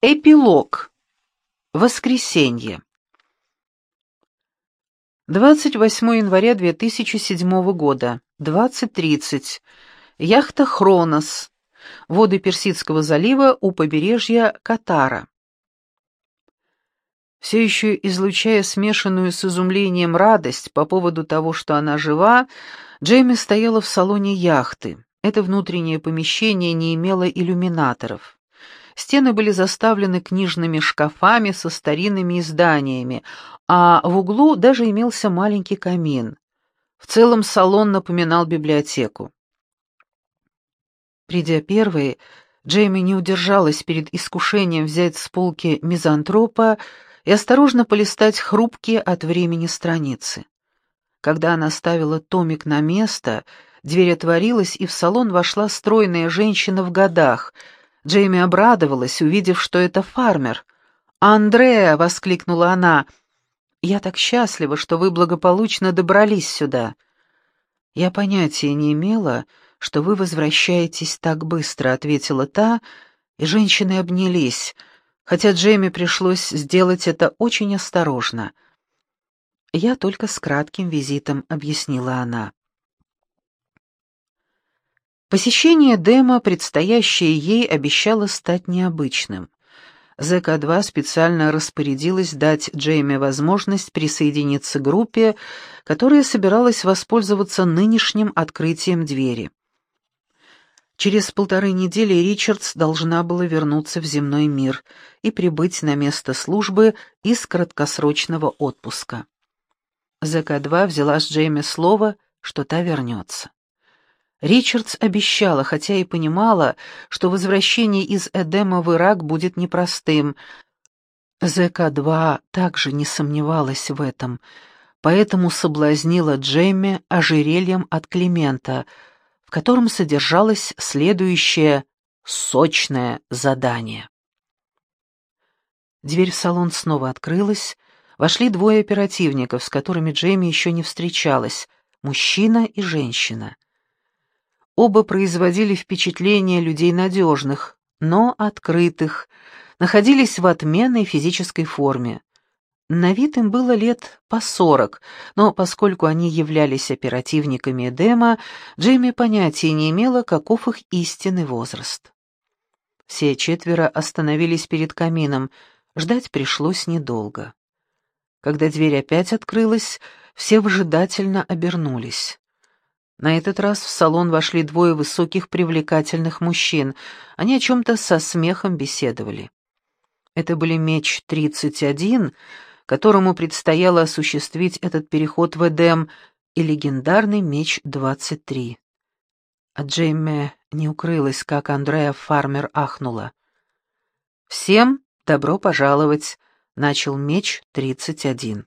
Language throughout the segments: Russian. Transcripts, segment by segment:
Эпилог. Воскресенье. 28 января 2007 года. 20:30. Яхта «Хронос». Воды Персидского залива у побережья Катара. Все еще излучая смешанную с изумлением радость по поводу того, что она жива, Джейми стояла в салоне яхты. Это внутреннее помещение не имело иллюминаторов. Стены были заставлены книжными шкафами со старинными изданиями, а в углу даже имелся маленький камин. В целом салон напоминал библиотеку. Придя первой, Джейми не удержалась перед искушением взять с полки «Мизантропа» и осторожно полистать хрупкие от времени страницы. Когда она ставила томик на место, дверь отворилась, и в салон вошла стройная женщина в годах. Джейми обрадовалась, увидев, что это фармер. «Андреа!» — воскликнула она. «Я так счастлива, что вы благополучно добрались сюда. Я понятия не имела, что вы возвращаетесь так быстро», — ответила та, и женщины обнялись, хотя Джейми пришлось сделать это очень осторожно. «Я только с кратким визитом», — объяснила она. Посещение Дэма, предстоящее ей, обещало стать необычным. ЗК-2 специально распорядилась дать Джейми возможность присоединиться к группе, которая собиралась воспользоваться нынешним открытием двери. Через 1,5 недели Ричардс должна была вернуться в земной мир и прибыть на место службы из краткосрочного отпуска. ЗК-2 взяла с Джейми слово, что та вернется. Ричардс обещала, хотя и понимала, что возвращение из Эдема в Ирак будет непростым. ЗК-2 также не сомневалась в этом, поэтому соблазнила Джейми ожерельем от Климента, в котором содержалось следующее сочное задание. Дверь в салон снова открылась, вошли 2 оперативников, с которыми Джейми еще не встречалась, мужчина и женщина. Оба производили впечатление людей надежных, но открытых, находились в отменной физической форме. На вид им было лет по 40, но поскольку они являлись оперативниками Эдема, Джейми понятия не имела, каков их истинный возраст. Все 4 остановились перед камином, ждать пришлось недолго. Когда дверь опять открылась, все выжидательно обернулись. На этот раз в салон вошли 2 высоких привлекательных мужчин. Они о чем-то со смехом беседовали. Это были Меч-31, которому предстояло осуществить этот переход в Эдем, и легендарный Меч-23. От Джейми не укрылось, как Андреа Фармер ахнула. «Всем добро пожаловать», — начал Меч-31.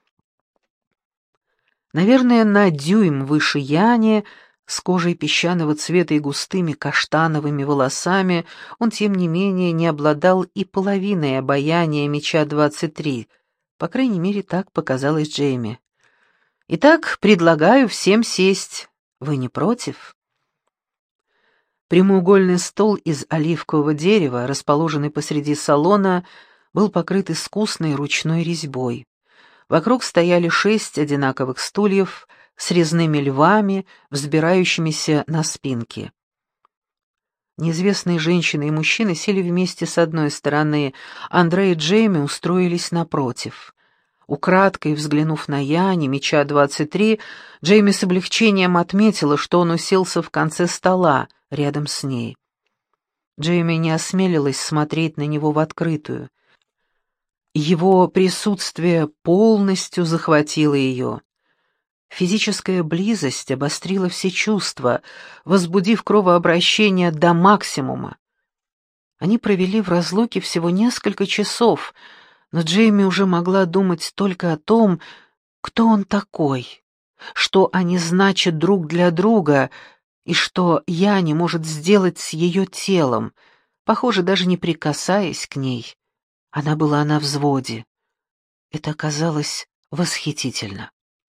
Наверное, на дюйм выше Яни, с кожей песчаного цвета и густыми каштановыми волосами, он, тем не менее, не обладал и половиной обаяния Меча-23, по крайней мере, так показалось Джейми. «Итак, предлагаю всем сесть. Вы не против?» Прямоугольный стол из оливкового дерева, расположенный посреди салона, был покрыт искусной ручной резьбой. Вокруг стояли 6 одинаковых стульев с резными львами, взбирающимися на спинки. Неизвестные женщины и мужчины сели вместе с одной стороны, Андре и Джейми устроились напротив. Украдкой взглянув на Яни, Меча-23, Джейми с облегчением отметила, что он уселся в конце стола, рядом с ней. Джейми не осмелилась смотреть на него в открытую. Его присутствие полностью захватило ее. Физическая близость обострила все чувства, возбудив кровообращение до максимума. Они провели в разлуке всего несколько часов, но Джейми уже могла думать только о том, кто он такой, что они значат друг для друга и что Яни может сделать с ее телом, похоже, даже не прикасаясь к ней. Она была на взводе. Это оказалось восхитительно.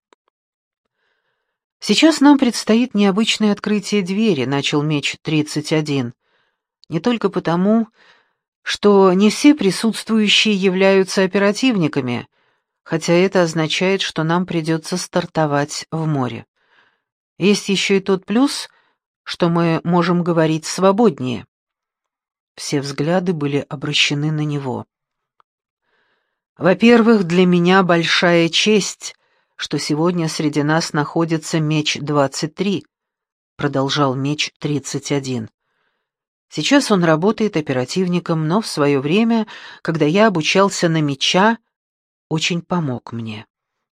«Сейчас нам предстоит необычное открытие двери», — начал Меч-31. «Не только потому, что не все присутствующие являются оперативниками, хотя это означает, что нам придется стартовать в море. Есть еще и тот плюс, что мы можем говорить свободнее. Все взгляды были обращены на него. Во-первых, для меня большая честь, что сегодня среди нас находится Меч-23, продолжал Меч-31. Сейчас он работает оперативником, но в свое время, когда я обучался на Меча, очень помог мне.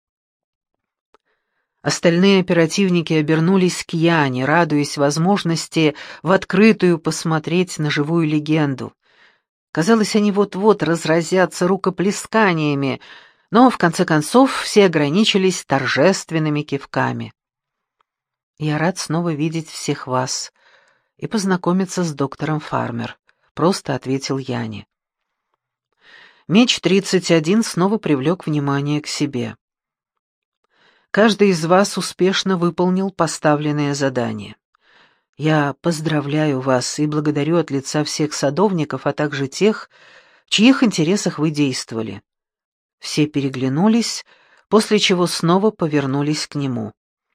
Остальные оперативники обернулись к Яне, радуясь возможности в открытую посмотреть на живую легенду. Казалось, они вот-вот разразятся рукоплесканиями, но в конце концов все ограничились торжественными кивками. «Я рад снова видеть всех вас и познакомиться с доктором Фармер», — просто ответил Яне. Меч-31 снова привлек внимание к себе. «Каждый из вас успешно выполнил поставленное задание. Я поздравляю вас и благодарю от лица всех садовников, а также тех, в чьих интересах вы действовали». Все переглянулись, после чего снова повернулись к нему.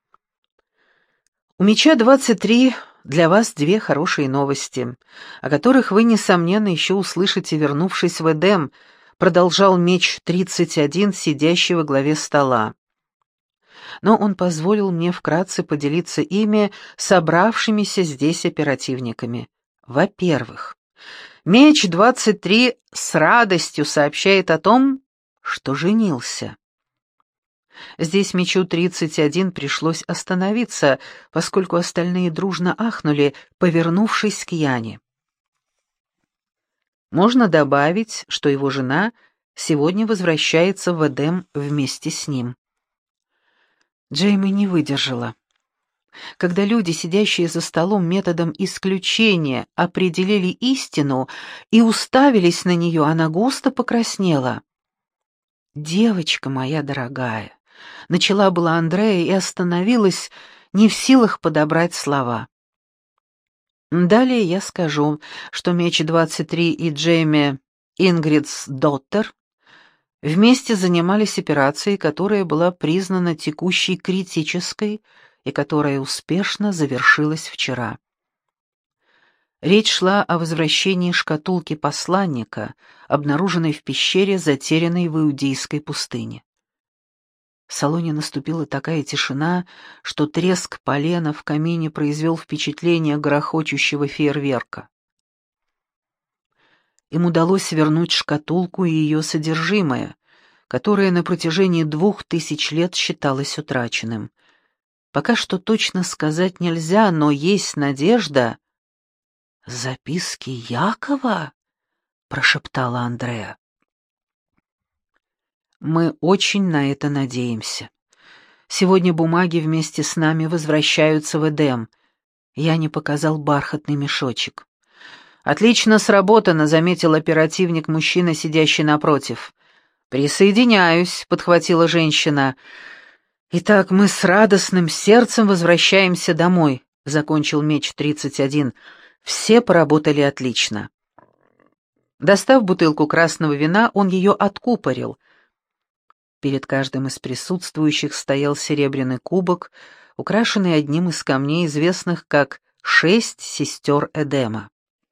«У Меча-23 для вас две хорошие новости, о которых вы, несомненно, еще услышите, вернувшись в Эдем», продолжал Меч-31, сидящий во главе стола. Но он позволил мне вкратце поделиться ими собравшимися здесь оперативниками. Во-первых, Меч-23 с радостью сообщает о том, что женился. Здесь Мечу-31 пришлось остановиться, поскольку остальные дружно ахнули, повернувшись к Яне. Можно добавить, что его жена сегодня возвращается в Эдем вместе с ним. Джейми не выдержала. Когда люди, сидящие за столом методом исключения, определили истину и уставились на нее, она густо покраснела. «Девочка моя дорогая», — начала была Андрея и остановилась, не в силах подобрать слова. Далее я скажу, что Меч-23 и Джейми Ингридсдоттер вместе занимались операцией, которая была признана текущей критической и которая успешно завершилась вчера. Речь шла о возвращении шкатулки посланника, обнаруженной в пещере, затерянной в Иудейской пустыне. В салоне наступила такая тишина, что треск полена в камине произвел впечатление грохочущего фейерверка. Им удалось вернуть шкатулку и ее содержимое, которое на протяжении 2000 лет считалось утраченным. Пока что точно сказать нельзя, но есть надежда. «Записки Якова?» — прошептала Андреа. «Мы очень на это надеемся. Сегодня бумаги вместе с нами возвращаются в Эдем». Я не показал бархатный мешочек. «Отлично сработано», — заметил оперативник-мужчина, сидящий напротив. «Присоединяюсь», — подхватила женщина. «Итак, мы с радостным сердцем возвращаемся домой», — закончил Меч-31. «Все поработали отлично». Достав бутылку красного вина, он ее откупорил. Перед каждым из присутствующих стоял серебряный кубок, украшенный одним из камней, известных как «6 сестер Эдема».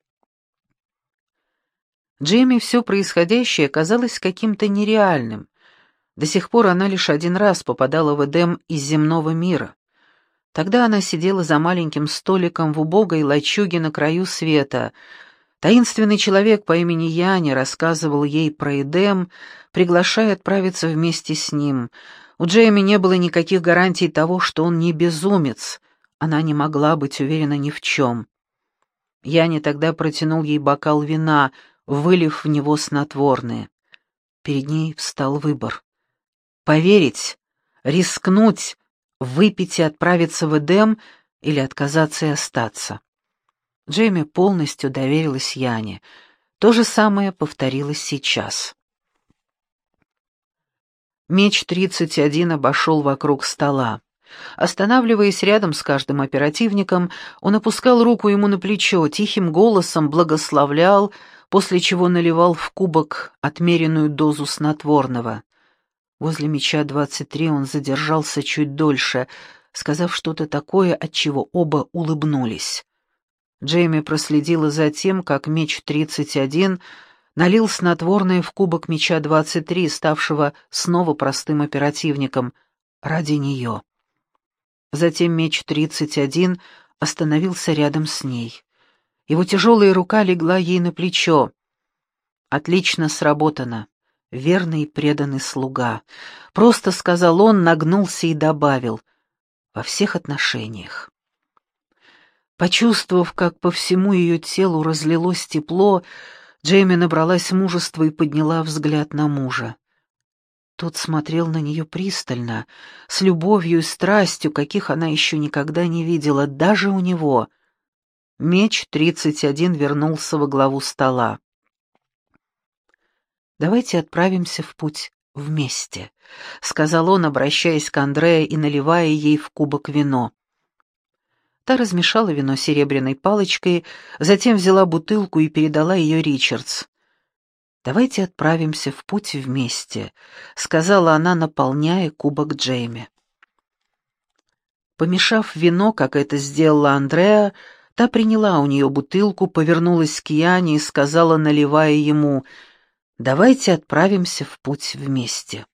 Джейми все происходящее казалось каким-то нереальным. До сих пор она лишь один раз попадала в Эдем из земного мира. Тогда она сидела за маленьким столиком в убогой лачуге на краю света. Таинственный человек по имени Яни рассказывал ей про Эдем, приглашая отправиться вместе с ним. У Джейми не было никаких гарантий того, что он не безумец. Она не могла быть уверена ни в чем. Яни тогда протянул ей бокал вина, вылив в него снотворное. Перед ней встал выбор. Поверить, рискнуть, выпить и отправиться в Эдем или отказаться и остаться. Джейми полностью доверилась Яне. То же самое повторилось сейчас. Меч-31 обошел вокруг стола. Останавливаясь рядом с каждым оперативником, он опускал руку ему на плечо, тихим голосом благословлял, после чего наливал в кубок отмеренную дозу снотворного. Возле мяча 23 он задержался чуть дольше, сказав что-то такое, от чего оба улыбнулись. Джейми проследила за тем, как меч 31 налил снотворное в кубок мяча 23, ставшего снова простым оперативником, ради нее. Затем меч 31 остановился рядом с ней. Его тяжелая рука легла ей на плечо. «Отлично сработано. Верный и преданный слуга», — просто сказал он, нагнулся и добавил: «во всех отношениях». Почувствовав, как по всему ее телу разлилось тепло, Джейми набралась мужества и подняла взгляд на мужа. Тот смотрел на нее пристально, с любовью и страстью, каких она еще никогда не видела, даже у него. Меч 31 вернулся во главу стола. «Давайте отправимся в путь вместе», — сказал он, обращаясь к Андреа и наливая ей в кубок вино. Та размешала вино серебряной палочкой, затем взяла бутылку и передала ее Ричардс. «Давайте отправимся в путь вместе», — сказала она, наполняя кубок Джейми. Помешав вино, как это сделала Андреа, та приняла у нее бутылку, повернулась к Яне и сказала, наливая ему: «Давайте отправимся в путь вместе».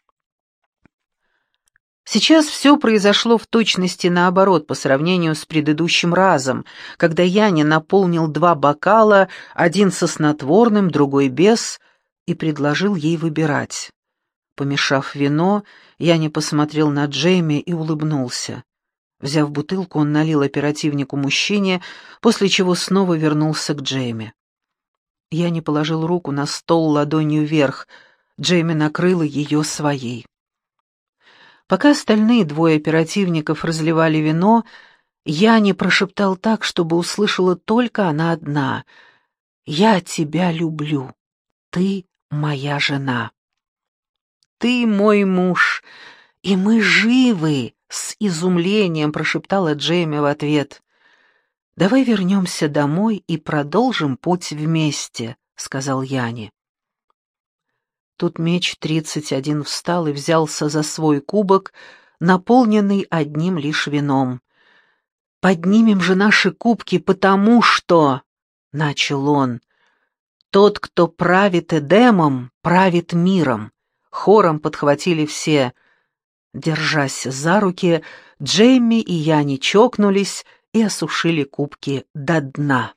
Сейчас все произошло в точности наоборот по сравнению с предыдущим разом, когда Яне наполнил 2 бокала, один со снотворным, другой без, и предложил ей выбирать. Помешав вино, Яне посмотрел на Джейми и улыбнулся. Взяв бутылку, он налил оперативнику-мужчине, после чего снова вернулся к Джейми. Яне положил руку на стол ладонью вверх, Джейми накрыла ее своей. Пока остальные 2 оперативников разливали вино, Яне прошептал так, чтобы услышала только она одна: «Я тебя люблю. Ты моя жена». «Ты мой муж, и мы живы!» — с изумлением прошептала Джейми в ответ. «Давай вернемся домой и продолжим путь вместе», — сказал Яне. Тут меч 31 встал и взялся за свой кубок, наполненный одним лишь вином. «Поднимем же наши кубки, потому что...» — начал он. «Тот, кто правит Эдемом, правит миром», — хором подхватили все. Держась за руки, Джейми и Яне чокнулись и осушили кубки до дна.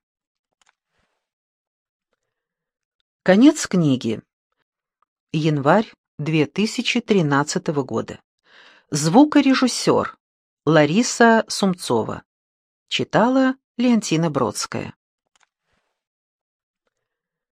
Конец книги. Январь 2013 года. Звукорежиссер Лариса Сумцова. Читала Леонтина Бродская.